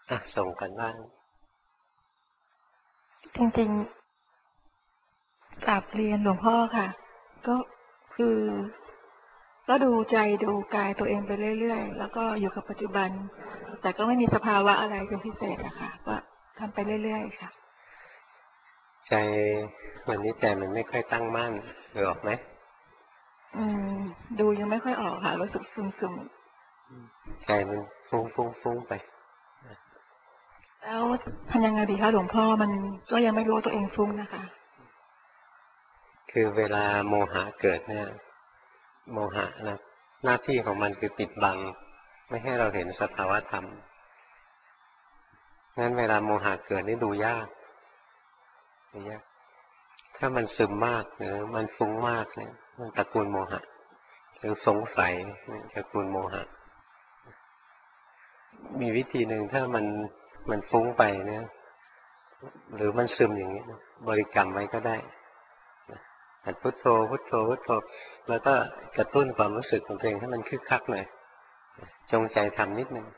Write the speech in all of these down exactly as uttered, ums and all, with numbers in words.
อ่ะส่งกันบ้างจริงๆกราบเรียนหลวงพ่อค่ะ ก็คือ ก็ดูใจดูกายตัวเองไปเรื่อยๆแล้วก็อยู่กับปัจจุบัน แต่ก็ไม่มีสภาวะอะไรเป็นพิเศษอะค่ะก็ทำไปเรื่อยๆค่ะใจวันนี้ใจมันไม่ค่อยตั้งมั่นดูออกไหมอืมดูยังไม่ค่อยออกค่ะรู้สึกซึมใจมันฟุ้งฟุ้งฟุ้งไปๆแล้วทำยังไงดีคะหลวงพ่อมันก็ยังไม่รู้ว่าตัวเองฟุ้งนะคะคือเวลาโมหะเกิดเนี่ยโมหะนะหน้าที่ของมันคือปิดบังไม่ให้เราเห็นสภาวะธรรมงั้นเวลาโมหะเกิดนี่ดูยากดูยากถ้ามันซึมมากหรือมันฟุ้งมากเนี่ยมันตระกูลโมหะหรือสงสัยตระกูลโมหะมีวิธีหนึ่งถ้ามันมันฟุ้งไปเนี่ยหรือมันซึมอย่างนี้บริกรรมไว้ก็ได้หัดพุทโธพุทโธพุทโธแล้วก็กระตุ้นความรู้สึกของตัวเองให้มันคึกคักหน่อยจงใจทำนิดนึง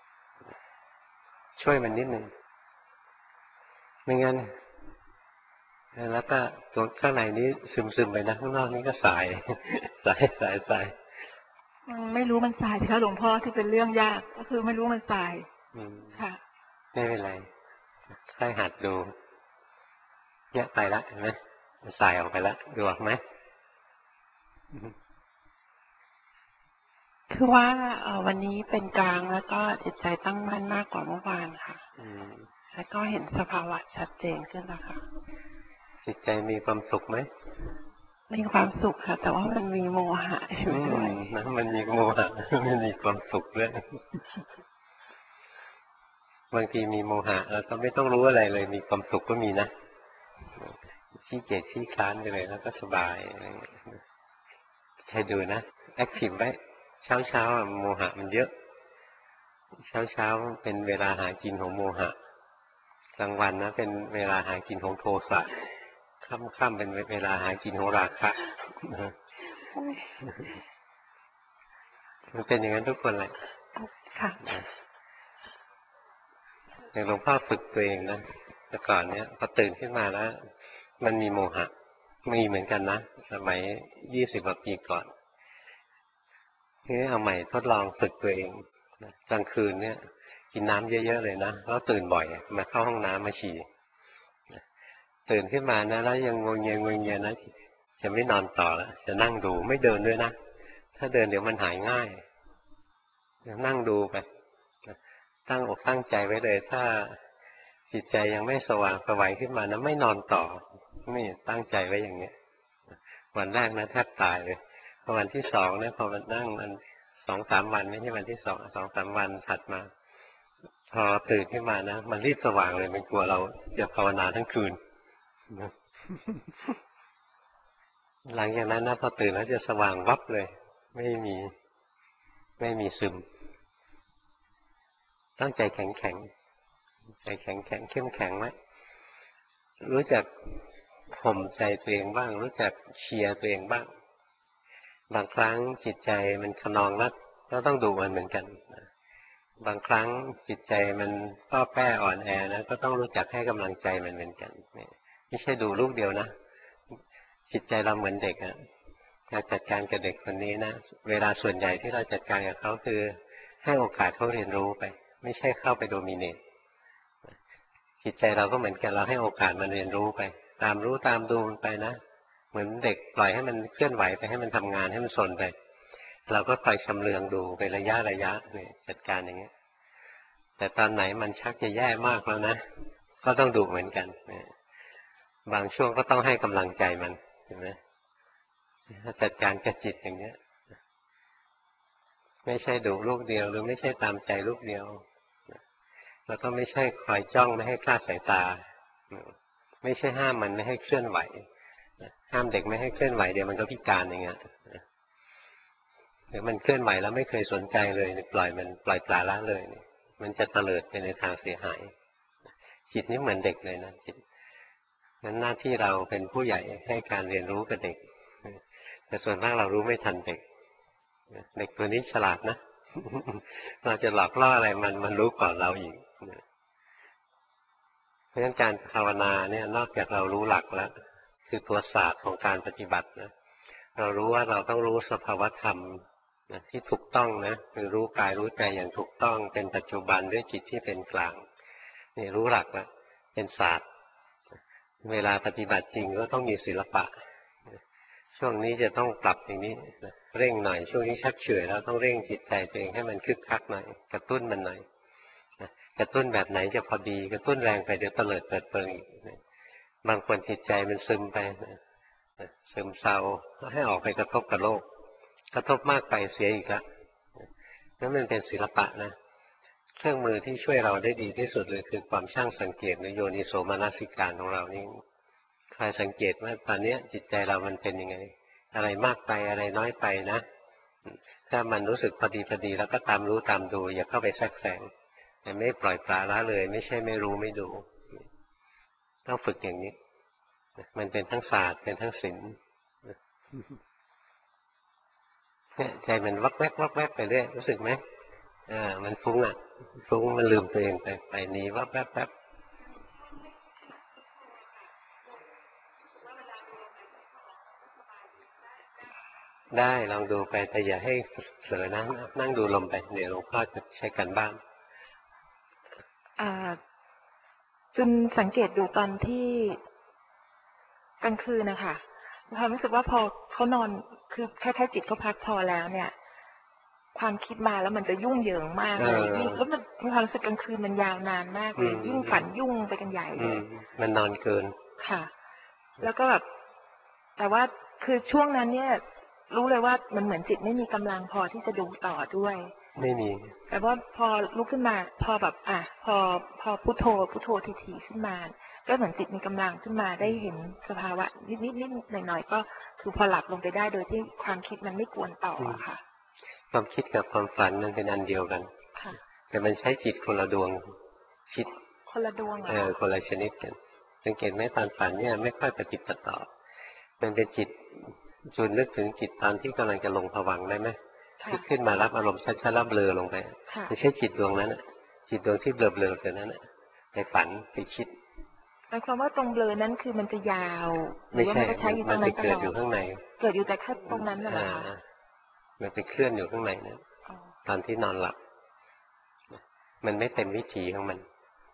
ช่วยมันนิดนึงไม่งั้นแล้วก็ตัวข้างในนี้ซึมๆไปนะข้างนอกนี้ก็สายสายสายสายมันไม่รู้มันสายค่ะหลวงพ่อที่เป็นเรื่องยากก็คือไม่รู้มันสายค่ะไม่เป็นไรค่อยหัดดูเนี่ยไปละเห็นไหมสายออกไปละดูออกไหมคือว่าวันนี้เป็นกลางแล้วก็จิตใจตั้งมั่นมากกว่าเมื่อวานค่ะแล้วก็เห็นสภาวะชัดเจนขึ้นแล้วค่ะจิตใจมีความสุขไหมมีความสุขค่ะแต่ว่ามันมีโมหะอยู่ด้วยนะมันมีโมหะมันมีความสุขด้วยบางทีมีโมหะแล้วก็ไม่ต้องรู้อะไรเลยมีความสุขก็มีนะขี้เกียจขี้คลานไปเลยแล้วก็สบายให้ดูนะแอคทีฟไว้เช้าเช้าโมหะมันเยอะเช้าเช้าเป็นเวลาหากินของโมหะกลางวันนะเป็นเวลาหากินของโทสะค่ำๆเป็นเวลาหากินของราคะมันเป็นอย่างนั้นทุกคนเลยค่ะอย่างหลวงพ่อฝึกตัวเองนะแต่ก่อนเนี้ยพอตื่นขึ้นมาแล้วมันมีโมหะมีเหมือนกันนะสมัยยี่สิบกว่าปีก่อนนี่เอาใหม่ทดลองฝึกตัวเองกลางคืนเนี่ยกินน้ำเยอะๆเลยนะแล้วตื่นบ่อยมาเข้าห้องน้ำมาฉี่ตื่นขึ้นมานะแล้วยังงวงเงียงวงเงียนะจะไม่นอนต่อแล้วจะนั่งดูไม่เดินด้วยนะถ้าเดินเดี๋ยวมันหายง่ายนั่งดูไปตั้งอกตั้งใจไว้เลยถ้าจิตใจยังไม่สว่างสวัยขึ้นมานะไม่นอนต่อนี่ตั้งใจไว้อย่างเนี้ยวันแรกนะแทบตายเลยพอวันที่สองเนี่ยพอมันนั่งมันสองสามวันไม่ใช่วันที่สองสองสามวันถัดมาพอตื่นขึ้นมานะมันรีบสว่างเลยมันกลัวเราจะภาวนาทั้งคืนหลังจากนั้นนะพอตื่นแล้วจะสว่างวับเลยไม่มีไม่มีซึมตั้งใจแข็งแข็งใจแข็งแข็งเข้มแข็งไว้รู้จักข่มใจตัวเองบ้างรู้จักเชียร์ตัวเองบ้างบางครั้งจิตใจมันขนองนักก็ต้องดูมันเหมือนกันบางครั้งจิตใจมันก็แป้อ่อนแอนะก็ต้องรู้จักให้กำลังใจมันเหมือนกันไม่ใช่ดูลูกเดียวนะจิตใจเราเหมือนเด็กอะการจัดการกับเด็กคนนี้นะเวลาส่วนใหญ่ที่เราจัดการกับเขาคือให้โอกาสเขาเรียนรู้ไปไม่ใช่เข้าไปโดมิเนตจิตใจเราก็เหมือนกันเราให้โอกาสมันเรียนรู้ไปตามรู้ตามดูมันไปนะเหมือนเด็กปล่อยให้มันเคลื่อนไหวไปให้มันทำงานให้มันสนไปเราก็คอยชำเลืองดูไประยะระยะเนี่ยจัดการอย่างเงี้ยแต่ตอนไหนมันชักจะแย่มากแล้วนะก็ต้องดูเหมือนกันบางช่วงก็ต้องให้กำลังใจมันเห็นไหมจัดการกับจิตอย่างเงี้ยไม่ใช่ดูลูกเดียวหรือไม่ใช่ตามใจลูกเดียวแล้วก็ไม่ใช่คอยจ้องไม่ให้คลาดสายตาไม่ใช่ห้ามมันไม่ให้เคลื่อนไหวห้ามเด็กไม่ให้เคลื่อนไหวเดี๋ยวมันก็พิการอย่างเงี้ยหรือมันเคลื่อนไหวแล้วไม่เคยสนใจเลยปล่อยมันปล่อยปละละเลยมันจะเตลิดไปในทางเสียหายจิตนี้เหมือนเด็กเลยนะจิตงั้นหน้าที่เราเป็นผู้ใหญ่ให้การเรียนรู้กับเด็กแต่ส่วนมากเรารู้ไม่ทันเด็กเด็กตัวนี้ฉลาดนะเราจะหลอกล่ออะไรมันมันรู้ก่อนเราอีกเพราะฉะนั้นการภาวนาเนี่ยนอกจากเรารู้หลักแล้วคือตัวศาสตร์ของการปฏิบัตินะเรารู้ว่าเราต้องรู้สภาวธรรมนะที่ถูกต้องนะคือรู้กายรู้ใจอย่างถูกต้องเป็นปัจจุบันด้วยจิตที่เป็นกลางนี่รู้หลักแล้วเป็นศาสตร์เวลาปฏิบัติจริงก็ต้องมีศิลปะช่วงนี้จะต้องปรับอย่างนี้เร่งหน่อยช่วงนี้ชักเฉื่อยแล้วต้องเร่งจิตใจตัวเองให้มันคึกคักหน่อยกระตุ้นมันหน่อยกระตุ้นแบบไหนจะพอดีกระตุ้นแรงไปเดี๋ยวเตลิดเปิดเปิงอีกบางคนจิตใจมันซึมไปซึมเศร้าให้ออกไปกระทบกับโลกกระทบมากไปเสียอีกแล้วนั่นมันเป็นศิลปะนะเครื่องมือที่ช่วยเราได้ดีที่สุดเลยคือความช่างสังเกตหรือโยนิโสมนสิการของเรานี่คอยสังเกตว่าตอนนี้จิตใจเรามันเป็นยังไงอะไรมากไปอะไรน้อยไปนะถ้ามันรู้สึกพอดีพอดีแล้วก็ตามรู้ตามดูอย่าเข้าไปแทรกแซงแต่ไม่ปล่อยปละละเลยไม่ใช่ไม่รู้ไม่ดูต้องฝึกอย่างนี้มันเป็นทั้งศาสตร์เป็นทั้งศิลป์เนี่ยใจมันวักแวกวักแวกไปเรื่อยรู้สึกไหมอ่ามันฟุ้งอ่ะฟุ้งมันลืมตัวเองไปไปหนีวักแวกแวกได้ลองดูไปแต่อย่าให้เผลอนะนั่งดูลมไปเดี๋ยวหลวงพ่อจะใช้กันบ้างอ่าจนสังเกตดูตอนที่กลางคืนนะคะความรู้สึกว่าพอเขานอนคือแค่แค่จิตเขาพักพอแล้วเนี่ยความคิดมาแล้วมันจะยุ่งเหยิงมากเลยยิ่งแล้วมันมีความรู้สึกกลางคืนมันยาวนานมากเลยยิ่งฝันยุ่งไปกันใหญ่เลยมันนอนเกินค่ะแล้วก็แบบแต่ว่าคือช่วงนั้นเนี่ยรู้เลยว่ามันเหมือนจิตไม่มีกำลังพอที่จะดูต่อด้วยไม่มีแต่ว่าพอลุกขึ้นมาพอแบบอ่ะพอพอพุทโธพุทโธทีๆขึ้นมาก็เหมือนจิตมีกำลังขึ้นมาได้เห็นสภาวะนิดนิดนิดหน่อยหน่อยก็คือพอหลับลงไปได้โดยที่ความคิดมันไม่กวนต่อค่ะความคิดกับความฝันมันเป็นอันเดียวกันค่ะแต่มันใช้จิตคนละดวงคิดคนละดวงเหรอเออคนละชนิดกันสังเกตไหมตอนฝันเนี่ยไม่ค่อยปฏิปต่อมันเป็นจิตจูนนึกถึงจิตตอนที่กำลังจะลงผวังค์ได้ไหมที่ขึ้นมารับอารมณ์ชัดๆแล้วเบลอลงไปไม่ใช่จิตดวงนั้นจิตดวงที่เบลอเบลอตัวนั้นไปฝันไปคิดหมายความว่าตรงเบลอนั้นคือมันจะยาวไม่ใช่มันจะเกิดอยู่ข้างในเกิดอยู่แต่แค่ตรงนั้นน่ะเหรอคะมันไปเคลื่อนอยู่ข้างในนั้นตอนที่นอนหลับมันไม่เต็มวิถีของมัน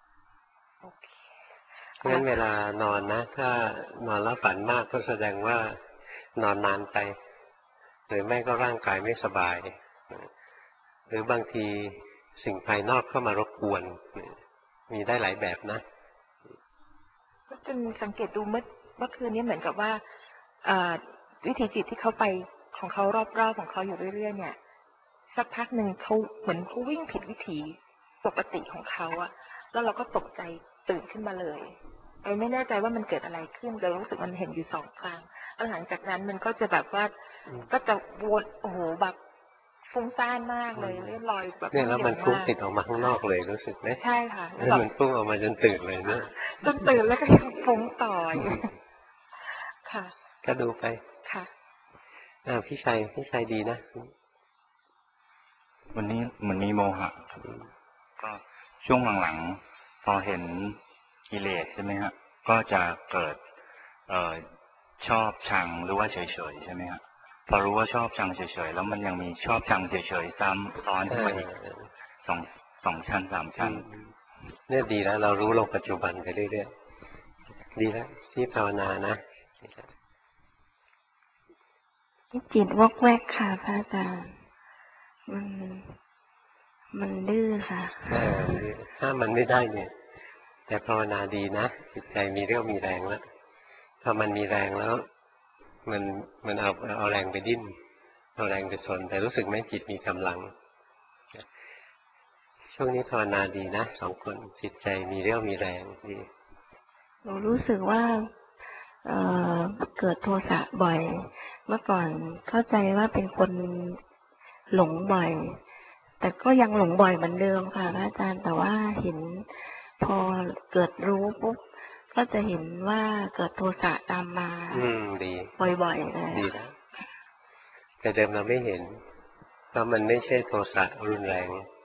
เพราะฉะนั้นเวลานอนนะถ้านอนแล้วฝันมากก็แสดงว่านอนนานไปหรือไม่ก็ร่างกายไม่สบายหรือบางทีสิ่งภายนอกเข้ามารบกวนมีได้หลายแบบนะก็จนสังเกตดูเมื่อเมื่อคืนนี้เหมือนกับว่าวิถีจิตที่เขาไปของเขารอบๆของเขาอยู่เรื่อยๆเนี่ยสักพักหนึ่งเขาเหมือนเขาวิ่งผิดวิถีปกติของเขาอะแล้วเราก็ตกใจตื่นขึ้นมาเลยไอ้ไม่แน่ใจว่ามันเกิดอะไรขึ้นเรารู้สึกมันเห็นอยู่สองครั้งแล้วหลังจากนั้นมันก็จะแบบว่าก็จะวนโอ้โหแบบฟุ้งซ่านมากเลยเลื่อนลอยแบบเนี่ยแล้วมันฟุ้งติดออกมาข้างนอกเลยรู้สึกไหมใช่ค่ะแล้วมันฟุ้งออกมาจนตื่นเลยเนี่ยจนตื่นแล้วก็ยังฟุ้งต่อค่ะก็ดูไปค่ะอ่าพี่ชัยพี่ชัยดีนะวันนี้มันมีโมหะก็ช่วงหลังๆพอเห็นกิเลสใช่ไหมฮะก็จะเกิดเอ่อชอบชังหรือว่าเฉยๆใช่ไหมฮะพอรู้ว่าชอบชังเฉยๆแล้วมันยังมีชอบชังเฉยๆซ้ำซ้อนขึ้นมาอีกสองสองชั้นสามชั้นเนี่ยดีแล้วเรารู้ลงปัจจุบันไปเรื่อยๆดีแล้วที่ภาวนานะจิตวอกแวกค่ะพระอาจารย์มันมันดื้อค่ะถ้ามันไม่ได้เนี่ยแต่ภาวนาดีนะจิตใจมีเรี่ยวมีแรงแล้วพอมันมีแรงแล้วมันมันเอาเอาแรงไปดิ้นเอาแรงไปสนแต่รู้สึกไหมจิตมีกำลังช่วงนี้ภาวนาดีนะสองคนจิตใจมีเรี่ยวมีแรงดีหนูรู้สึกว่าเอ่อเกิดโทสะบ่อยเมื่อก่อนเข้าใจว่าเป็นคนหลงบ่อยแต่ก็ยังหลงบ่อยเหมือนเดิมค่ะพระอาจารย์แต่ว่าเห็นพอเกิดรู้ปุ๊บก็จะเห็นว่าเกิดโทสะตามมาอืมดีบ่อยๆเลยดีนะแต่เดิมเราไม่เห็นเพราะมันไม่ใช่โทสะรุนแรง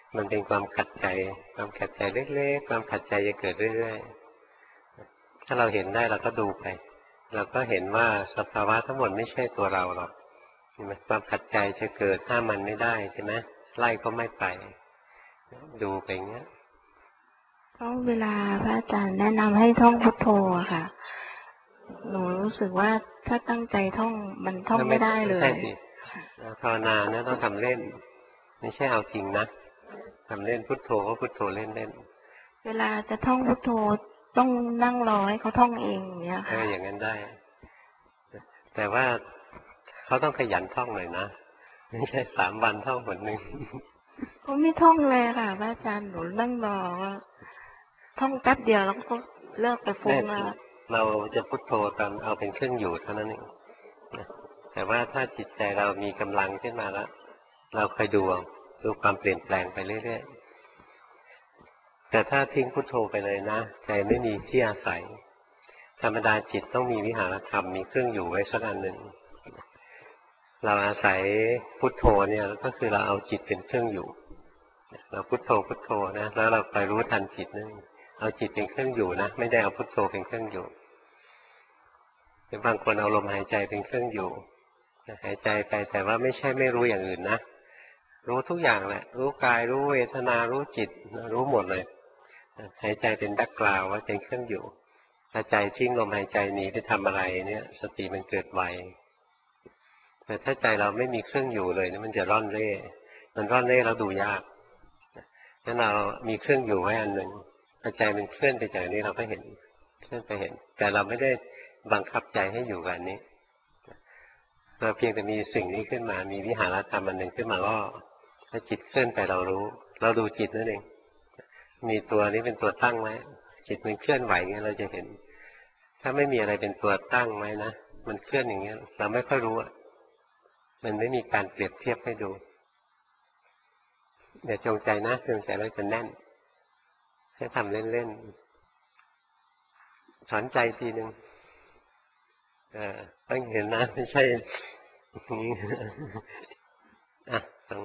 มันเป็นความขัดใจความขัดใจเล็กๆความขัดใจจะเกิดเรื่อยๆถ้าเราเห็นได้เราก็ดูไปเราก็เห็นว่าสภาวะทั้งหมดไม่ใช่ตัวเราหรอกความขัดใจจะเกิดห้ามมันไม่ได้ใช่ไหมไล่ก็ไม่ไปดูไปอย่างเงี้ยก็เวลาพระอาจารย์แนะนำให้ท่องพุทโธอะค่ะหนูรู้สึกว่าถ้าตั้งใจท่องมันท่องไม่ได้เลยใช่สิภาวนาเนี่ยต้องทำเล่นไม่ใช่เอาจริงนะทำเล่นพุทโธก็พุทโธเล่นเล่นเวลาจะท่องพุทโธต้องนั่งรอให้เขาท่องเองอย่างเงี้ยค่ะเอออย่างนั้นได้แต่ว่าเขาต้องขยันท่องหน่อยนะไม่ใช่สามวันท่องหมดหนึ่งเขาไม่ท่องเลยค่ะพระอาจารย์หนูนั่งรอว่าท่องแป๊บเดียวแล้วก็เลิกไปฟุ้งแล้วเราจะพุทโธตอนเอาเป็นเครื่องอยู่เท่านั้นเองแต่ว่าถ้าจิตใจเรามีกำลังขึ้นมาแล้วเราคอยดูดูความเปลี่ยนแปลงไปเรื่อยๆแต่ถ้าทิ้งพุทโธไปเลยนะใจไม่มีที่อาศัยธรรมดาจิตต้องมีวิหารธรรมมีเครื่องอยู่ไว้สักอันหนึ่งเราอาศัยพุทโธเนี่ยก็คือเราเอาจิตเป็นเครื่องอยู่เราพุทโธพุทโธนะแล้วเราไปรู้ทันจิตนั่นเอาจิตเป็นเครื่องอยู่นะไม่ได้เอาพุทโธเป็นเครื่องอยู่หรือบางคนเอาลมหายใจเป็นเครื่องอยู่หายใจไปแต่ว่าไม่ใช่ไม่รู้อย่างอื่นนะรู้ทุกอย่างแหละรู้กายรู้เวทนารู้จิตรู้หมดเลยหายใจเป็นแบ็คกราวด์ว่าเป็นเครื่องอยู่ถ้าใจทิ้งลมหายใจหนีไปทำอะไรเนี่ยสติมันเกิดไวแต่ถ้าใจเราไม่มีเครื่องอยู่เลยนี่มันจะร่อนเร่มันร่อนเร่เราดูยากงั้นเรามีเครื่องอยู่ไว้อันหนึ่งพอใจมันเคลื่อนไปจากนี้เราก็เห็นเคลื่อนไปเห็นแต่เราไม่ได้บังคับใจให้อยู่กับอันนี้เราเพียงแต่มีสิ่งนี้ขึ้นมามีวิหารธรรมอันหนึ่งขึ้นมาก็ถ้าจิตเคลื่อนไปเรารู้เราดูจิตนั่นเองมีตัวนี้เป็นตัวตั้งไว้จิตมันเคลื่อนไหวเงี้ยเราจะเห็นถ้าไม่มีอะไรเป็นตัวตั้งไว้นะมันเคลื่อนอย่างเงี้ยเราไม่ค่อยรู้อ่ะมันไม่มีการเปรียบเทียบให้ดูอย่าจงใจนะจงใจแล้วจะแน่นให้ทำเล่นๆสอนใจทีหนึ่งเออต้องเห็นนะไม่ใช่อ่ะต้อง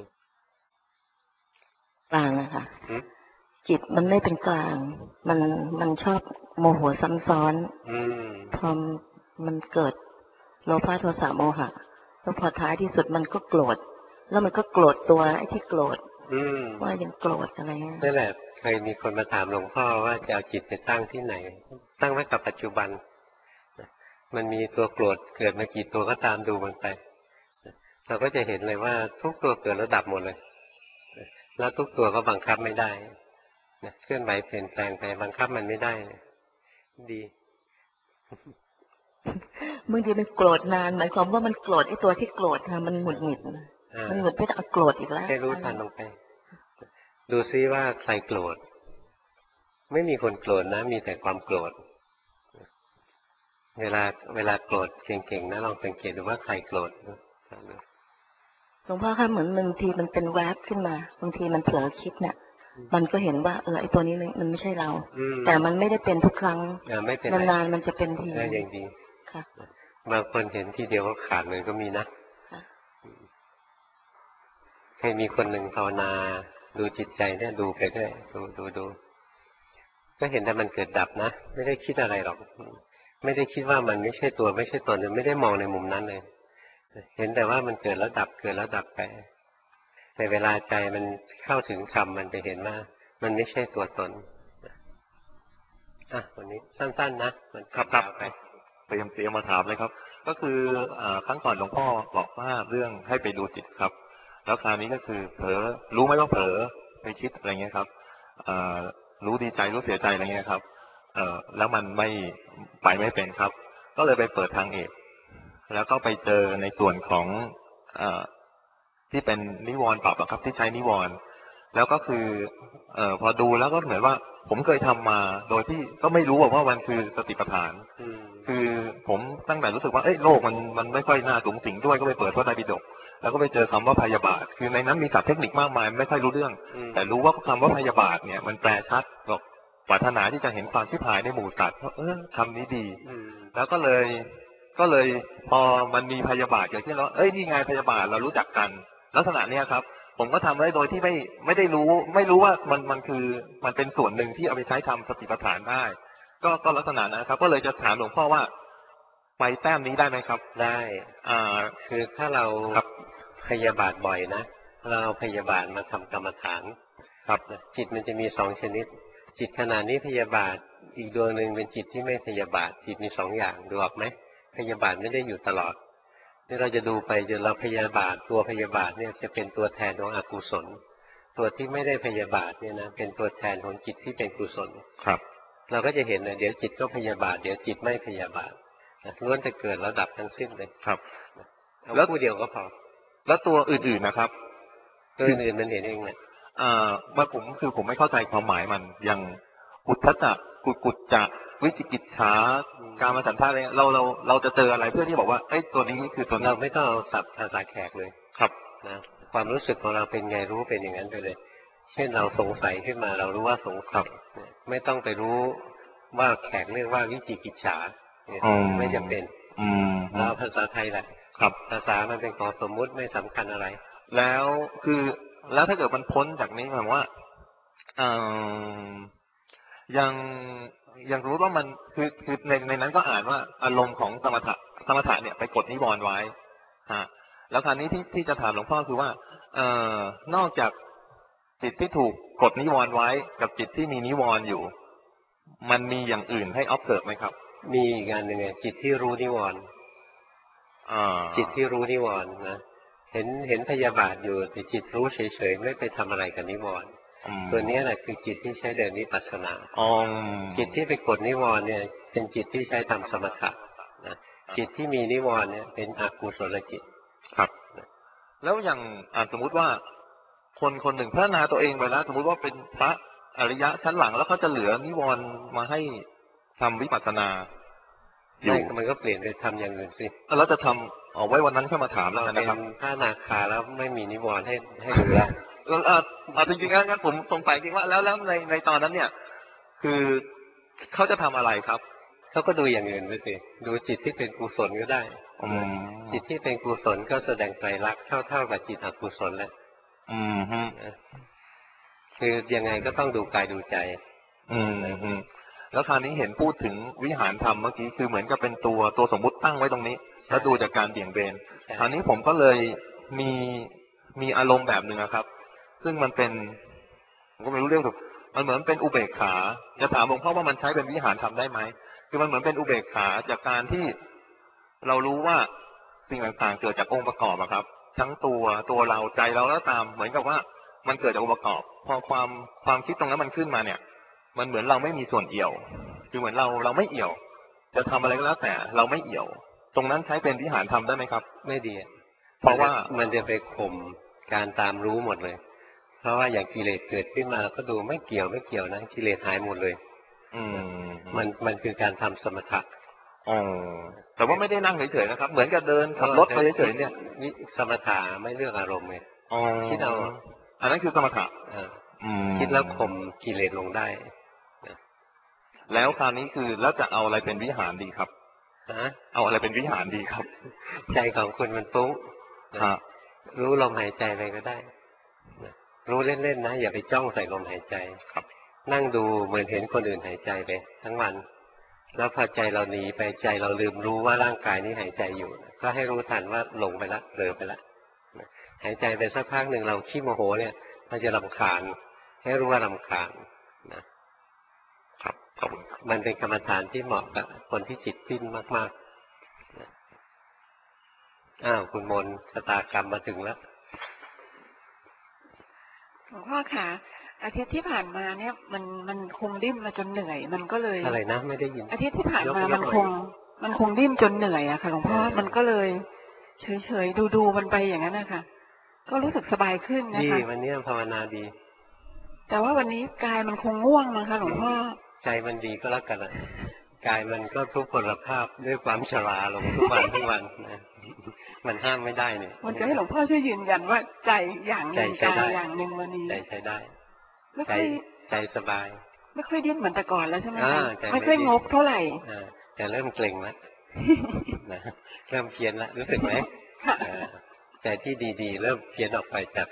กลางอะค่ะจิตมันไม่เป็นกลางมันมันชอบโมโหซ้ำซ้อนพอมันเกิดโลภะโทสะโมหะแล้วพอท้ายที่สุดมันก็โกรธแล้วมันก็โกรธตัวไอ้ที่โกรธว่ายังโกรธอะไรเงี้ยนั่นแหละเคยมีคนมาถามหลวงพ่อว่าจะเอาจิตไปตั้งที่ไหนตั้งไว้กับปัจจุบันมันมีตัวโกรธเกิดมากี่ตัวก็ตามดูมันไปเราก็จะเห็นเลยว่าทุกตัวเกิดแล้วดับหมดเลยแล้วทุกตัวก็บังคับไม่ได้เคลื่อนไหวเปลี่ยนแปลงไปบังคับมันไม่ได้ดีบางทีมันโกรธนานหมายความว่ามันโกรธไอ้ตัวที่โกรธค่ะมันหงุดหงิดมันหงุดไม่ต้องโกรธอีกแล้วแค่รู้ทันลงไปดูซิว่าใครโกรธไม่มีคนโกรธนะมีแต่ความโกรธเวลาเวลาโกรธเก่งๆนะลองสังเกตดูว่าใครโกรธหลวงพ่อคะเหมือนบางทีมันเป็นแวบขึ้นมาบางทีมันเผลอคิดเนี่ยมันก็เห็นว่าเออไอตัวนี้มันไม่ใช่เราแต่มันไม่ได้เป็นทุกครั้งนานๆมันจะเป็นทีอย่างดีค่ะบางคนเห็นทีเดียวก็ขาดเลยก็มีนะเคยมีคนหนึ่งภาวนาดูจิตใจเนี่ยดูไปด้วยดูดูดูก็เห็นแต่มันเกิดดับนะไม่ได้คิดอะไรหรอกไม่ได้คิดว่ามันไม่ใช่ตัวไม่ใช่ตนไม่ได้มองในมุมนั้นเลยเห็นแต่ว่ามันเกิดแล้วดับเกิดแล้วดับไปในเวลาใจมันเข้าถึงธรรมมันจะเห็นว่ามันไม่ใช่ตัวตนอ่ะวันนี้สั้นๆนะมันขับขับไปเตรียมเตรียมมาถามเลยครับก็คือครั้งก่อนหลวงพ่อบอกว่าเรื่องให้ไปดูจิตครับแล้วคราวนี้ก็คือเผลอรู้ไหมว่าเผลอไปคิดอะไรเงี้ยครับรู้ดีใจรู้เสียใจอะไรเงี้ยครับแล้วมันไม่ไปไม่เป็นครับก็เลยไปเปิดทางเอกแล้วก็ไปเจอในส่วนของที่เป็นนิวรณ์ปรับครับที่ใช้นิวรณ์แล้วก็คือเอ่อพอดูแล้วก็เหมือนว่าผมเคยทำมาโดยที่ก็ไม่รู้ว่ามันคือสติปัฏฐานคือผมตั้งแต่รู้สึกว่าเอ้ยโลกมันมันไม่ค่อยน่าสูงสิงด้วยก็ไปเปิดพระไตรปิฎกแล้วก็ไปเจอคำว่าพยาบาทคือในนั้นมีศัพท์เทคนิคมากมายไม่ค่อยรู้เรื่องแต่รู้ว่าคำว่าพยาบาทเนี่ยมันแปลชัดบอกปรารถนาที่จะเห็นความชิบหายในหมู่สัตว์เออคำนี้ดีแล้วก็เลยก็เลยพอมันมีพยาบาทเกิดขึ้นแล้วเอ้ยนี่ไงพยาบาทเรารู้จักกันลักษณะเนี้ยครับผผมก็ทำได้โดยที่ไม่ไม่ได้รู้ ไม่รู้ว่ามันมันคือมันเป็นส่วนหนึ่งที่เอาไปใช้ทำสติปัฏฐานได้ ก็ก็ลักษณะนะครับ ก็เลยจะถามหลวงพ่อว่าไปแต้มนี้ได้ไหมครับได้อ่าคือถ้าเราครับพยาบาทบ่อยนะเราเอาพยาบาทมาทำกรรมฐานครับจิตมันจะมีสองชนิดจิตขณะนี้พยาบาทอีกดวงหนึ่งเป็นจิตที่ไม่พยาบาทจิตมีสองอย่างดูออกไหมพยาบาทไม่ได้อยู่ตลอดนี่เราจะดูไปจนเราพยาบาทตัวพยาบาทเนี่ยจะเป็นตัวแทนของอกุศลตัวที่ไม่ได้พยาบาทเนี่ยนะเป็นตัวแทนของจิตที่เป็นกุศลครับเราก็จะเห็นนะเดี๋ยวจิตก็พยาบาทเดี๋ยวจิตไม่พยาบาทล้วนแต่เกิดแล้วดับทั้งสิ้นเลยครับแล้วผู้เดียวก็พอแล้วตัวอื่นๆนะครับตัวอื่นมันเห็นเองเนี่ยอ่าว่าผมคือผมไม่เข้าใจความหมายมันอย่างอุทธัจจะกุกุจจะวิจิกิจฉาการมาสันทาอะไรเราเราเราจะเจออะไรเพื่อที่บอกว่าเอ้ยตัวนี้คือตัวเราไม่ต้องเอาศัพท์ภาษาแขกเลยครับนะความรู้สึกของเราเป็นไงรู้เป็นอย่างนั้นไปเลยเช่นเราสงสัยขึ้นมาเรารู้ว่าสงสัยไม่ต้องไปรู้ว่าแขกเรียกว่าวิจิกิจฉาไม่จำเป็นเราภาษาไทยแหละครับภาษามันเป็นของสมมุติไม่สำคัญอะไรแล้วคือแล้วถ้าเกิดมันพ้นจากนี้หมายว่าอ่ายังยังรู้ว่ามันคือคือในในนั้นก็อ่านว่าอารมณ์ของสมถะสมถะเนี่ยไปกดนิวรณ์ไว้ฮะแล้วคราวนี้ที่ที่จะถามหลวงพ่อคือว่าเอ่อนอกจากจิตที่ถูกกดนิวรณ์ไว้กับจิตที่มีนิวรณ์อยู่มันมีอย่างอื่นให้ observe ไหมครับมีอีกอันหนึ่งจิตที่รู้นิวรณ์จิตที่รู้นิวรณ์นะเห็นเห็นพยาบาทอยู่แต่จิตรู้เฉยๆไม่ไปทำอะไรกับนิวรณ์ตัวนี้แหละคือจิตที่ใช้เดินวิปัสสนาจิตที่ไปกดนิวรณ์เนี่ยเป็นจิตที่ใช้ทำสมถะนะจิตที่มีนิวรณ์เนี่ยเป็นอกุศลจิตครับแล้วอย่างสมมุติว่าคนคนหนึ่งพัฒนาตัวเองไปแล้วสมมุติว่าเป็นพระอริยะชั้นหลังแล้วเขาจะเหลือนิวรณ์มาให้ทำวิปัสสนาอยู่มันก็เปลี่ยนไปทำอย่างอื่นสิแล้วจะทำเอาไว้วันนั้นเข้ามาถามแล้วนะครับถ้านาคาแล้วไม่มีนิวรณ์ให้ให้ดูแล้วแล้วอ่าจริงๆงั้นผมสงสัยจริงว่าแล้วแล้วในในตอนนั้นเนี่ยคือเขาจะทำอะไรครับเขาก็ดูอย่างอื่นไปสิดูจิตที่เป็นกุศลก็ได้จิตที่เป็นกุศลก็แสดงไตรลักษณ์เท่าๆกับจิตอกุศลแหละอืมฮึคือยังไงก็ต้องดูกายดูใจอืมฮึแล้วคราวนี้เห็นพูดถึงวิหารธรรมเมื่อกี้คือเหมือนกับเป็นตัวตัวสมมุติตั้งไว้ตรงนี้แล้วดูจากการเบี่ยงเบนคราวนี้ผมก็เลยมีมีอารมณ์แบบหนึ่งนะครับซึ่งมันเป็นผมก็ไม่รู้เรื่องถูกมันเหมือนเป็นอุเบกขาจะถามหลวงพ่อว่ามันใช้เป็นวิหารธรรมได้ไหมคือมันเหมือนเป็นอุเบกขาจากการที่เรารู้ว่าสิ่งต่างๆเกิดจากองค์ประกอบอะครับทั้งตัวตัวเราใจเราแล้วตามเหมือนกับว่ามันเกิดจากองค์ประกอบพอความความคิดตรงนั้นมันขึ้นมาเนี่ยมันเหมือนเราไม่มีส่วนเอี่ยวคือเหมือนเราเราไม่เอี่ยวจะทำอะไรก็แล้วแต่เราไม่เอี่ยวตรงนั้นใช้เป็นวิหารธรรมได้ไหมครับไม่ดีเพราะว่ามันจะไปข่มการตามรู้หมดเลยเพราะว่าอย่างกิเลสเกิดขึ้นมาก็ดูไม่เกี่ยวไม่เกี่ยวนะกิเลสหายหมดเลยอืมมันมันคือการทำสมถะอ๋อแต่ว่าไม่ได้นั่งเฉยๆนะครับเหมือนกับเดินขับรถไปเฉยๆเนี่ยสมถะไม่เลือกอารมณ์ไงคิดเอาอันนั้นคือสมถะคิดแล้วข่มกิเลสลงได้แล้วคราวนี้คือแล้วจะเอาอะไรเป็นวิหารดีครับฮะเอาอะไรเป็นวิหารดีครับใจของคุณมันฟุ้งรู้ลมหายใจไปก็ได้รู้เล่นๆนะอย่าไปจ้องใส่ลมหายใจครับนั่งดูเหมือนเห็นคนอื่นหายใจไปทั้งวันแล้วพอใจเราหนีไปใจเราลืมรู้ว่าร่างกายนี้หายใจอยู่ก็ให้รู้ทันว่าหลงไปละเผลอไปละหายใจไปสักพักหนึ่งเราขี้โมโหเนี่ยเราจะรำคาญให้รู้ว่ารำคาญนะครับมันเป็นกรรมฐานที่เหมาะกับคนที่จิตปิ้นมากๆอ้าวคุณมนชะตากรรมมาถึงแล้วหลวงพ่อคะอาทิตย์ที่ผ่านมาเนี่ยมันมันคงดิ้นมาจนเหนื่อยมันก็เลยอะไรนะไม่ได้ยินอาทิตย์ที่ผ่านมามันคงมันคงดิ้นจนเหนื่อยอะค่ะหลวงพ่อมันก็เลยเฉยๆดูๆมันไปอย่างนั้นนะคะก็รู้สึกสบายขึ้นนะคะดีวันนี้ภาวนาดีแต่ว่าวันนี้กายมันคงง่วงมั้งคะหลวงพ่อใจมันดีก็แล้วกันนะกายมันก็ทุกพลภาพด้วยความชราลงทุกวันทุกวันนะมันห้ามไม่ได้เนี่ยมันจะให้หลวงพ่อช่วยยืนยันว่าใจอย่างหนึ่งกายอย่างหนึ่งวันนี้ใจใช้ได้ใจใจสบายไม่ค่อยดิ้นเหมือนแต่ก่อนแล้วใช่ไหมคะไม่ค่อยงกเท่าไหร่แต่เริ่มเกร็งแล้วเริ่มเพี้ยนแล้วรู้สึกไหมใจที่ดีๆเริ่มเพี้ยนออกไปจาก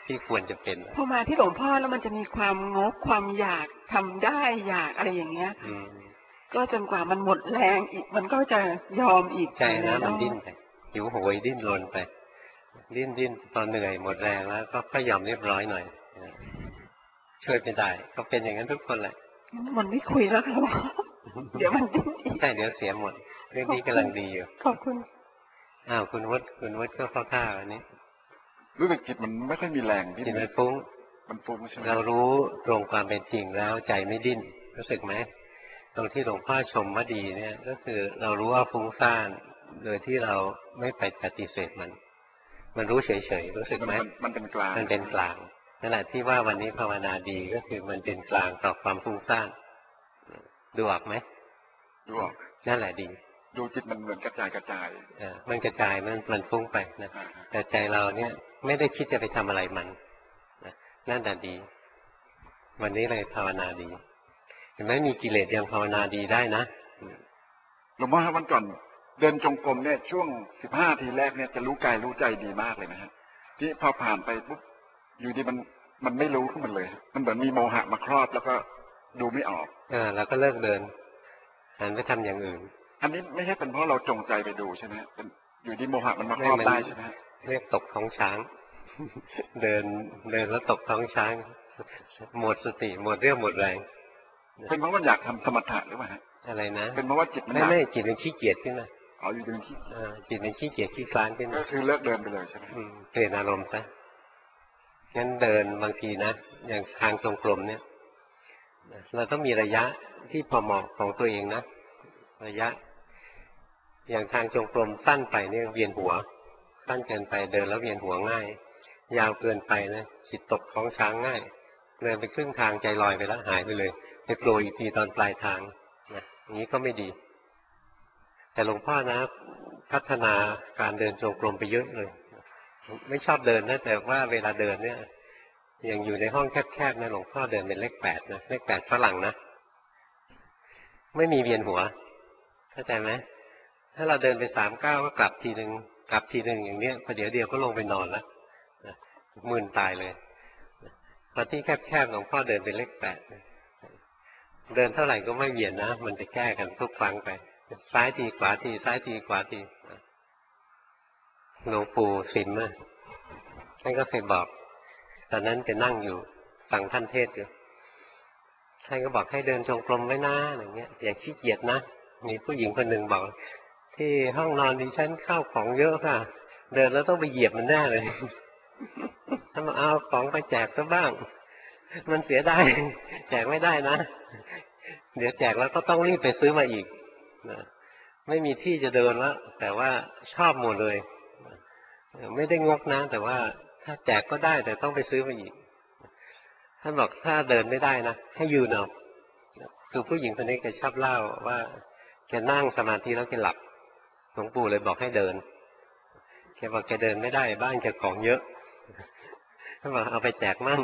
ที่ควรจะเป็นพอมาที่หลวงพ่อแล้วมันจะมีความงกความอยากทำได้อยากอะไรอย่างเงี้ยก็จนกว่ามันหมดแรงอีกมันก็จะยอมอีกใจนะมันดิ้นไปหิวโหยดิ้นรนไปดิ้นดิ้นตอนเหนื่อยหมดแรงแล้วก็ค่อยยอมเรียบร้อยหน่อยช่วยไม่ได้ก็เป็นอย่างนั้นทุกคนแหละมันไม่คุยแล้วครับเดี๋ยวมันดิ้นใช่เดี๋ยวเสียหมดเรื่องนี้กำลังดีอยู่ขอบคุณอ้าวคุณวัดคุณวัดก็เข้าท่าอันนี้รู้สึกจิตมันไม่ค่อยมีแรงที่จิตมันฟุ้งมันฟุ้งใช่ไหมเรารู้ตรงความเป็นจริงแล้วใจไม่ดิ้นรู้สึกไหมตรงที่หลวงพ่อชมว่าดีเนี่ยก็คือเรารู้ว่าฟุ้งซ่านโดยที่เราไม่ไปปฏิเสธมันมันรู้เฉยๆรู้สึกไหมมันเป็นกลางมันเป็นกลางนั่นแหละที่ว่าวันนี้ภาวนาดีก็คือมันเป็นกลางต่อความฟุ้งซ่านดูออกไหมดูออกนั่นแหละดีดูจิตมันเหมือนกระจายกระจายอ่ามันกระจายมันมันฟุ้งไปนะแต่ใจเราเนี่ยไม่ได้คิดจะไปทำอะไรมันนั่นแหละดีวันนี้เลยภาวนาดีเห็นไหมมีกิเลสยังภาวนาดีได้นะหลวงพ่อครับวันก่อนเดินจงกรมเนี่ยช่วงสิบห้าทีแรกเนี่ยจะรู้กายรู้ใจดีมากเลยนะฮะที่พอผ่านไปปุ๊บอยู่ดีมันมันไม่รู้ขึ้นมันเลยมันเหมือนมีโมหะมาครอบแล้วก็ดูไม่ออกเออแล้วก็เลิกเดินหันไปทำอย่างอื่นอันนี้ไม่ใช่เป็นเพราะเราจงใจไปดูใช่ไหมเป็นอยู่ดีโมหะมันมาครอบได้ใช่ไหมเรียกตกท้องช้างเดินเดินแล้วตกท้องช้างหมดสติหมดเรี่ยวหมดแรงเป็นเพราะมันอยากทำสมถะหรือเปล่าอะไรนะเป็นเพราะว่าจิตมันไม่ไม่จิตมันขี้เกียจขึ้นมาอ๋ออยู่เป็นขี้จิตมันขี้เกียจขี้คลานขึ้นก็คือเลิกเดินไปเลยใช่ไหมเปลี่ยนอารมณ์ซะงั้นเดินบางทีนะอย่างทางจงกรมเนี่ยเราต้องมีระยะที่พอเหมาะของตัวเองนะระยะอย่างทางจงกรมสั้นไปเนี่ยเวียนหัวสั้นเกินไปเดินแล้วเวียนหัวง่ายยาวเกินไปนะจิตตกท้องช้างง่ายเดินไปครึ่งทางใจลอยไปแล้วหายไปเลยไปโผล่อีกทีตอนปลายทางนะอย่างนี้ก็ไม่ดีแต่หลวงพ่อนะพัฒนาการเดินจงกรมไปเยอะเลยไม่ชอบเดินนะแต่ว่าเวลาเดินเนี่ยอย่างอยู่ในห้องแคบๆนะหลวงพ่อเดินเป็นเลขแปดนะเลขแปดฝรั่งนะไม่มีเวียนหัวเข้าใจไหมถ้าเราเดินไปสามเก้าก็กลับทีหนึ่งกลับทีหนึ่งอย่างเนี้ยพอเดี๋ยวเดียวก็ลงไปนอนแล้วมึนตายเลยพอที่แคบๆหลวงพ่อเดินเป็นเลขแปดเดินเท่าไหร่ก็ไม่เวียนนะมันจะแก้กันทุกครั้งไปซ้ายทีขวาทีซ้ายทีขวาทีหลวงปู่สิมอ่ะท่านก็เคยบอกตอนนั้นจะนั่งอยู่ฟังท่านเทศอยู่ท่านก็บอกให้เดินจงกรมไว้นะอย่างเงี้ยอย่าขี้เกียจนะมีผู้หญิงคนหนึ่งบอกที่ห้องนอนดิฉันข้าวของเยอะค่ะเดินแล้วต้องไปเหยียบมันแน่เลยถ้ามาเอาของไปแจกซะบ้างมันเสียดายแจกไม่ได้นะเดี๋ยวแจกแล้วก็ต้องรีบไปซื้อมาอีกนะไม่มีที่จะเดินแล้วแต่ว่าชอบหมดเลยไม่ได้งกนะแต่ว่าถ้าแจกก็ได้แต่ต้องไปซื้อมาอีกท่านบอกถ้าเดินไม่ได้นะให้ยืนเอาคือผู้หญิงคนนี้แกชอบเล่าว่าแกนั่งสมาธิแล้วแกหลับหลวงปู่เลยบอกให้เดินแกบอกแกเดินไม่ได้บ้านแกของเยอะท่านบอกเอาไปแจกมั่ง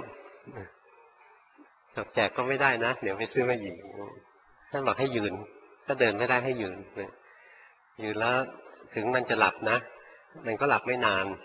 แจกก็ไม่ได้นะเดี๋ยวไปซื้อมาอีกท่านบอกให้ยืนถ้าเดินไม่ได้ให้ยืนยืนแล้วถึงมันจะหลับนะมันก็หลับไม่นาน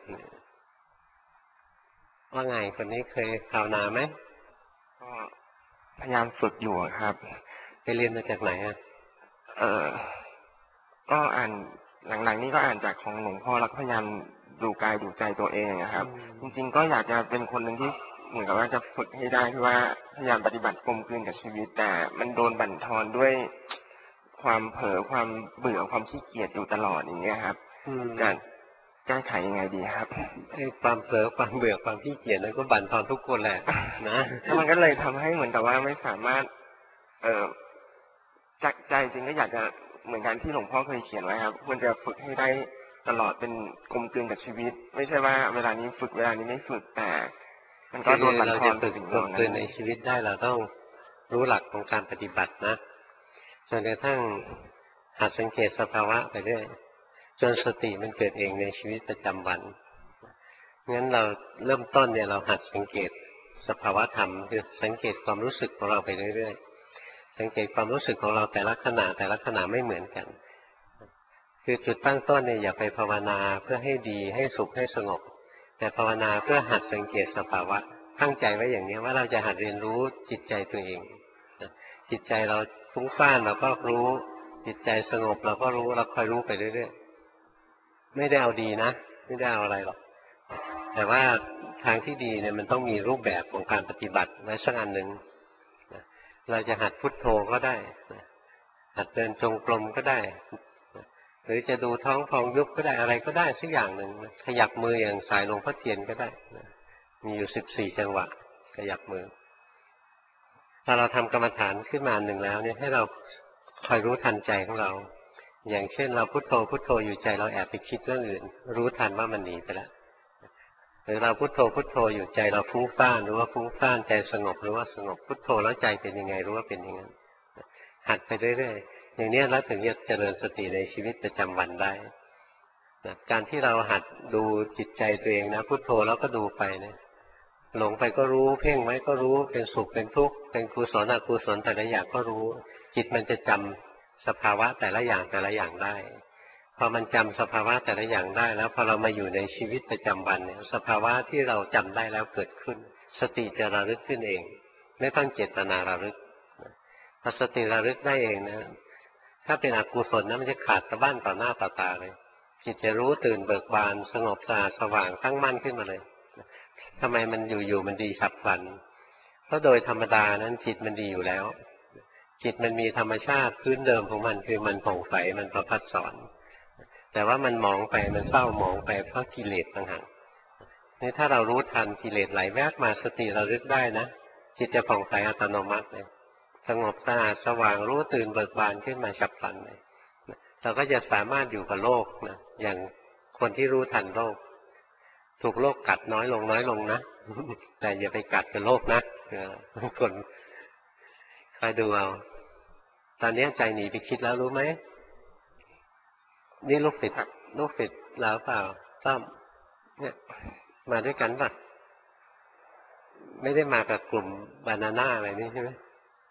ว่าไงคนนี้เคยภาวนาไหมก็พยายามฝึกอยู่ครับไปเรียนมาจากไหนอ่ะเออก็อ่านหลังๆนี้ก็อ่านจากของหลวงพ่อแล้วพยายามดูกายดูใจตัวเองนะครับจริงๆก็อยากจะเป็นคนหนึ่งที่เหมือนกับว่าจะฝึกให้ได้ที่ว่าพยายามปฏิบัติกลมกลืนกับชีวิตแต่มันโดนบั่นทอนด้วยความเผลอความเบื่อความขี้เกียจอยู่ตลอดอย่างเงี้ยครับการแก้ไขยังไงดีครับไอ้ความเผลอความเบื่อความขี้เกียจนั้นก็บั่นทอนทุกคนแหละนะแล้วมันก็เลยทำให้เหมือนกับว่าไม่สามารถเอ่อจักใจจริงก็อยากจะเหมือนกันที่หลวงพ่อเคยเขียนไว้ครับควรจะฝึกให้ได้ตลอดเป็นกลมกลืนกับชีวิตไม่ใช่ว่าเวลานี้ฝึกเวลานี้ไม่ฝึกแต่มันก็โดนบั่นทอนเราจะฝึกกลมกลืนในชีวิตได้เราต้องรู้หลักของการปฏิบัตินะจนกระทั่งหัดสังเกตสภาวะไปเรื่อยจนสติมันเกิดเองในชีวิตประจำวันงั้นเราเริ่มต้นเนี่ยเราหัดสังเกตสภาวะธรรมคือสังเกตความรู้สึกของเราไปเรื่อยๆสังเกตความรู้สึกของเราแต่ละขณะแต่ละขณะไม่เหมือนกันคือจุดตั้งต้นเนี่ยอย่าไปภาวนาเพื่อให้ดีให้สุขให้สงบแต่ภาวนาเพื่อหัดสังเกตสภาวะตั้งใจไว้อย่างนี้ว่าเราจะหัดเรียนรู้จิตใจตัวเองจิตใจเราฟุ้งซ่านเราก็รู้จิตใจสงบเราก็รู้เราคอยรู้ไปเรื่อยๆไม่ได้เอาดีนะไม่ได้เอาอะไรหรอกแต่ว่าทางที่ดีเนี่ยมันต้องมีรูปแบบของการปฏิบัติไว้สักอันหนึ่งเราจะหัดพุทโธก็ได้หัดเดินจงกรมก็ได้หรือจะดูท้องพองยุบก็ได้อะไรก็ได้สักอย่างหนึ่งขยับมืออย่างสายหลวงพ่อเทียนก็ได้มีอยู่สิบสี่จังหวะขยับมือถ้าเราทำกรรมฐานขึ้นมาหนึ่งแล้วเนี่ยให้เราคอยรู้ทันใจของเราอย่างเช่นเราพุทโธพุทโธอยู่ใจเราแอบไปคิดเรื่องอื่นรู้ทันว่ามันหนีไปแล้วหรือเราพุทโธพุทโธอยู่ใจเราฟุ้งซ่านรู้ว่าฟุ้งซ่านใจสงบรู้ว่าสงบพุทโธแล้วใจเป็นยังไงรู้ว่าเป็นอย่างนั้นหัดไปเรื่อยๆอย่างนี้แล้วถึงจะเจริญสติในชีวิตประจำวันได้นะการที่เราหัดดูจิตใจตัวเองนะพุทโธแล้วก็ดูไปนะหลงไปก็รู้เพ่งไว้ก็รู้เป็นสุขเป็นทุกข์เป็นกุศลอกุศลแต่ละอย่างก็รู้จิตมันจะจำสภาวะแต่ละอย่างแต่ละอย่างได้พอมันจำสภาวะแต่ละอย่างได้แล้วพอเรามาอยู่ในชีวิตประจำวันเนี่ยสภาวะที่เราจำได้แล้วเกิดขึ้นสติจะระลึกขึ้นเองไม่ต้องเจตนาระลึกพอสติระลึกได้เองนะถ้าเป็นอกุศลนะมันจะขาดสะบั้นต่อหน้าต่อตาเลยจิตจะรู้ตื่นเบิกบานสงบสะอาดสว่างตั้งมั่นขึ้นมาเลยทำไมมันอยู่ๆมันดีฉับพลันเพราะโดยธรรมดานั้นจิตมันดีอยู่แล้วจิตมันมีธรรมชาติพื้นเดิมของมันคือมันผ่องใสมันประภัสสรแต่ว่ามันหมองไปมันเศร้าหมองไปเพราะกิเลสต่างหากนี่ถ้าเรารู้ทันกิเลสไหลแวบมาสติเราลึกได้นะจิตจะผ่องใสอัตโนมัติเลยสงบสะอาดสว่างรู้ตื่นเบิกบานขึ้นมาฉับพลันเลยเราก็จะสามารถอยู่กับโลกนะอย่างคนที่รู้ทันโลกถูกโลกกัดน้อยลงน้อยลงนะแต่อย่าไปกัดกับโลกนะคนคอยดูเอาตอนนี้ใจหนีไปคิดแล้วรู้ไหมนี่ลูกศิษย์ลูกศิษย์แล้วเปล่าต้อมเนี่ยมาด้วยกันป่ะไม่ได้มากับกลุ่มบานาน่าอะไรนี่ใช่ไหม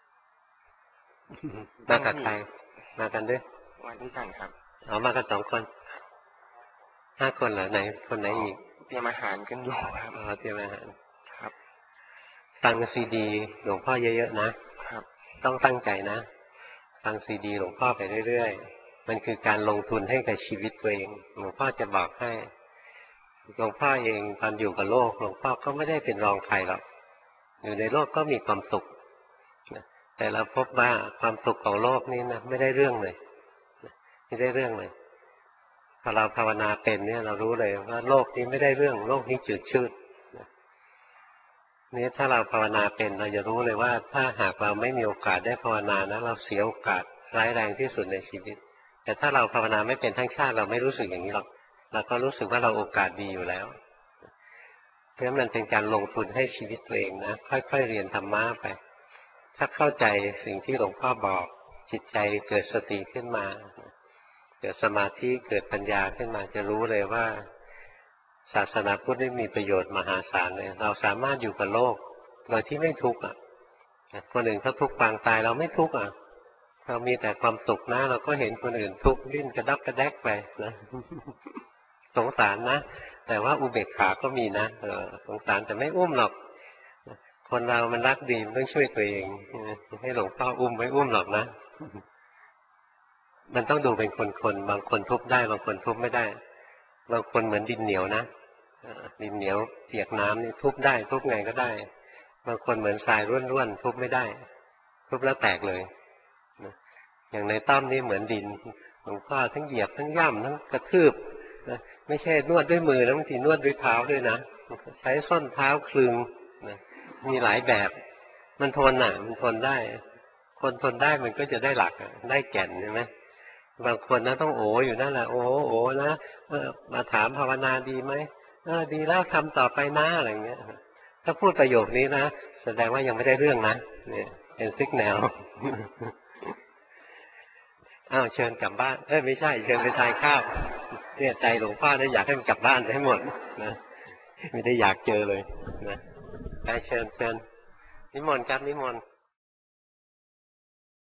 มากับใครมากันด้วยมาด้วยกันครับอ๋อมากันสองคนห้าคนเหรอไหนคนไหนอีกเตรียมอาหารกันอยู่ครับอ๋อเตรียมอาหารครับฟังซีดีหลวงพ่อเยอะๆนะครับต้องตั้งใจนะฟังซีดีหลวงพ่อไปเรื่อยๆมันคือการลงทุนให้กับชีวิตตัวเองหลวงพ่อจะบอกให้หลวงพ่อเองตอนอยู่กับโลกหลวงพ่อก็ไม่ได้เป็นรองใครหรอกอยู่ในโลกก็มีความสุขแต่เราพบว่าความสุขของโลกนี้นะไม่ได้เรื่องเลยไม่ได้เรื่องเลยพอเราภาวนาเป็นเนี่ยเรารู้เลยว่าโลกนี้ไม่ได้เรื่องโลกนี้จืดชืดนี่ถ้าเราภาวนาเป็นเราจะรู้เลยว่าถ้าหากเราไม่มีโอกาสได้ภาวนานะเราเสียโอกาสร้ายแรงที่สุดในชีวิตแต่ถ้าเราภาวนาไม่เป็นทั้งชาติเราไม่รู้สึกอย่างนี้หรอกเราก็รู้สึกว่าเราโอกาสดีอยู่แล้วเพราะฉะนั้นมันเป็นการลงทุนให้ชีวิตตัวเองนะค่อยๆเรียนธรรมะไปถ้าเข้าใจสิ่งที่หลวงพ่อบอกจิตใจเกิดสติขึ้นมาเกิดสมาธิเกิดปัญญาขึ้นมาจะรู้เลยว่าศาสนาพุทธได้มีประโยชน์มหาศาลเลยเราสามารถอยู่กับโลกโดยที่ไม่ทุกข์อ่ะคนอื่นเขาทุกข์ปางตายเราไม่ทุกข์อ่ะเรามีแต่ความสุขนะเราก็เห็นคนอื่นทุกข์ดิ้นกระดับกระแดกไปนะสงสารนะแต่ว่าอุเบกขาก็มีนะเออสงสารแต่ไม่อุ้มหรอกคนเรามันรักดีมันต้องช่วยตัวเองให้หลวงพ่ออุ้มไม่อุ้มหรอกนะมันต้องดูเป็นคนๆบางคนทุบได้บางคนทุบไม่ได้บางคนเหมือนดินเหนียวนะดินเหนียวเปียกน้ำนี่ทุบได้ทุบไงก็ได้บางคนเหมือนทรายร่วนๆทุบไม่ได้ทุบแล้วแตกเลยอย่างในต้อมนี่เหมือนดินหลวงพ่อทั้งเหยียบทั้งย่ำทั้งกระทืบไม่ใช่นวดด้วยมือแล้วบางทีนวดด้วยเท้าด้วยนะใช้ส้นเท้าคลึงมีหลายแบบมันทนอ่ะมันทนได้คนทนได้มันก็จะได้หลักได้แก่นใช่ไหมบางคนนะต้องโออยู่นั่นแหละโอ้โอนะเออมาถามภาวนาดีไหมเออดีแล้วทำต่อไปนะอะไรเงี้ยถ้าพูดประโยคนี้นะแสดงว่ายังไม่ได้เรื่องนะเนี่ยเป็นซิกแนลอ้าวเชิญกลับบ้านเอ้ยไม่ใช่เชิญไปทานข้าวเนี่ยใจหลวงพ่อเนี่ยอยากให้มันกลับบ้านให้หมดนะไม่ได้อยากเจอเลยนะไปเชิญเชิญนิมนต์ครับนิมนต์